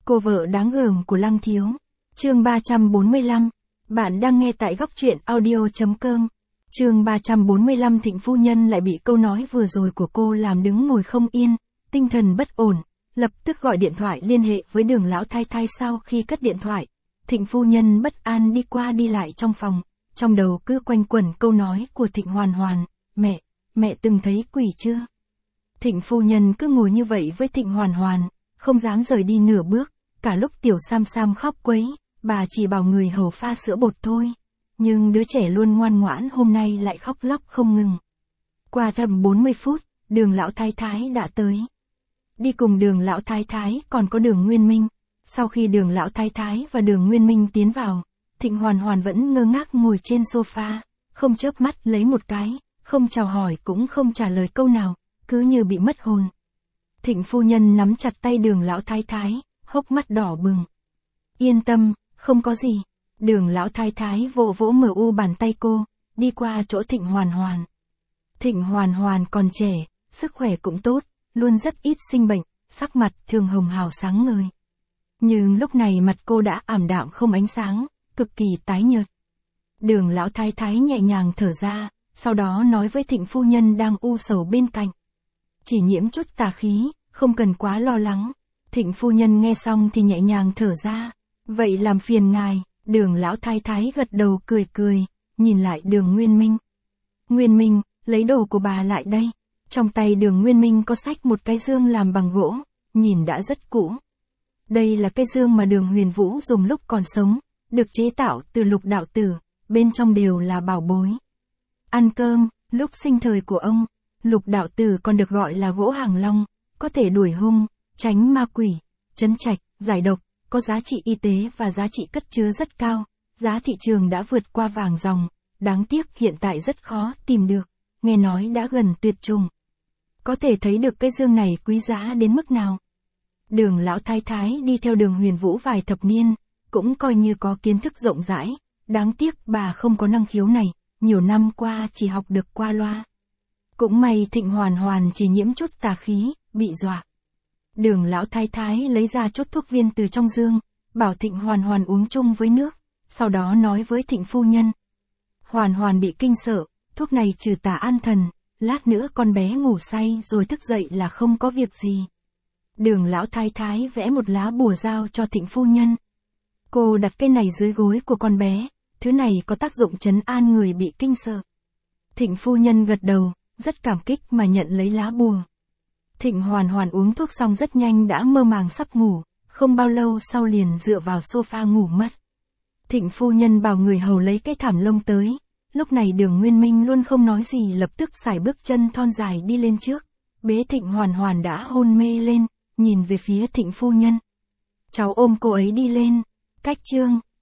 Cô vợ đáng gờm của Lăng Thiếu. Chương 345. Bạn đang nghe tại góc truyện audio.com. Chương 345. Thịnh phu nhân lại bị câu nói vừa rồi của cô làm đứng ngồi không yên, tinh thần bất ổn, lập tức gọi điện thoại liên hệ với Đường lão thái thái. Sau khi cất điện thoại, Thịnh phu nhân bất an đi qua đi lại trong phòng, trong đầu cứ quanh quẩn câu nói của Thịnh Hoàn Hoàn, mẹ từng thấy quỷ chưa? Thịnh phu nhân cứ ngồi như vậy với Thịnh Hoàn Hoàn, không dám rời đi nửa bước, cả lúc Tiểu Sam Sam khóc quấy, bà chỉ bảo người hầu pha sữa bột thôi. Nhưng đứa trẻ luôn ngoan ngoãn hôm nay lại khóc lóc không ngừng. Qua tầm 40 phút, Đường lão thái thái đã tới. Đi cùng Đường lão thái thái còn có Đường Nguyên Minh. Sau khi Đường lão thái thái và Đường Nguyên Minh tiến vào, Thịnh Hoàn Hoàn vẫn ngơ ngác ngồi trên sofa, không chớp mắt lấy một cái, không chào hỏi cũng không trả lời câu nào, cứ như bị mất hồn. Thịnh phu nhân nắm chặt tay Đường lão thái thái, hốc mắt đỏ bừng. Yên tâm, không có gì. Đường lão thái thái vỗ vỗ bàn tay cô, đi qua chỗ Thịnh Hoàn Hoàn. Thịnh Hoàn Hoàn còn trẻ, sức khỏe cũng tốt, luôn rất ít sinh bệnh, sắc mặt thường hồng hào sáng ngời. Nhưng lúc này mặt cô đã ảm đạm không ánh sáng, cực kỳ tái nhợt. Đường lão thái thái nhẹ nhàng thở ra, sau đó nói với Thịnh phu nhân đang u sầu bên cạnh. Chỉ nhiễm chút tà khí, không cần quá lo lắng. Thịnh phu nhân nghe xong thì nhẹ nhàng thở ra. Vậy làm phiền ngài. Đường lão thái thái gật đầu cười, nhìn lại Đường Nguyên Minh. Nguyên Minh, lấy đồ của bà lại đây. Trong tay Đường Nguyên Minh có xách một cái dương làm bằng gỗ, nhìn đã rất cũ. Đây là cái dương mà Đường Huyền Vũ dùng lúc còn sống, được chế tạo từ Lục đạo tử, bên trong đều là bảo bối. Ăn cơm, lúc sinh thời của ông, Lục đạo tử còn được gọi là gỗ hàng long, có thể đuổi hung, tránh ma quỷ, trấn trạch, giải độc, có giá trị y tế và giá trị cất chứa rất cao, giá thị trường đã vượt qua vàng ròng, đáng tiếc hiện tại rất khó tìm được, nghe nói đã gần tuyệt chủng. Có thể thấy được cái dương này quý giá đến mức nào. Đường lão thái thái đi theo Đường Huyền Vũ vài thập niên, cũng coi như có kiến thức rộng rãi, đáng tiếc bà không có năng khiếu này, nhiều năm qua chỉ học được qua loa. Cũng may Thịnh Hoàn Hoàn chỉ nhiễm chút tà khí, bị dọa. Đường lão thái thái lấy ra chút thuốc viên từ trong dương, bảo Thịnh Hoàn Hoàn uống chung với nước, sau đó nói với Thịnh phu nhân. Hoàn Hoàn bị kinh sợ, thuốc này trừ tà an thần, lát nữa con bé ngủ say rồi thức dậy là không có việc gì. Đường lão thái thái vẽ một lá bùa giao cho Thịnh phu nhân. Cô đặt cái này dưới gối của con bé, thứ này có tác dụng trấn an người bị kinh sợ. Thịnh phu nhân gật đầu, rất cảm kích mà nhận lấy lá bùa. Thịnh Hoàn Hoàn uống thuốc xong rất nhanh đã mơ màng sắp ngủ, không bao lâu sau liền dựa vào sofa ngủ mất. Thịnh phu nhân bảo người hầu lấy cái thảm lông tới, lúc này Đường Nguyên Minh luôn không nói gì lập tức sải bước chân thon dài đi lên trước, bế Thịnh Hoàn Hoàn đã hôn mê lên, nhìn về phía Thịnh phu nhân. Cháu ôm cô ấy đi lên, cách chương.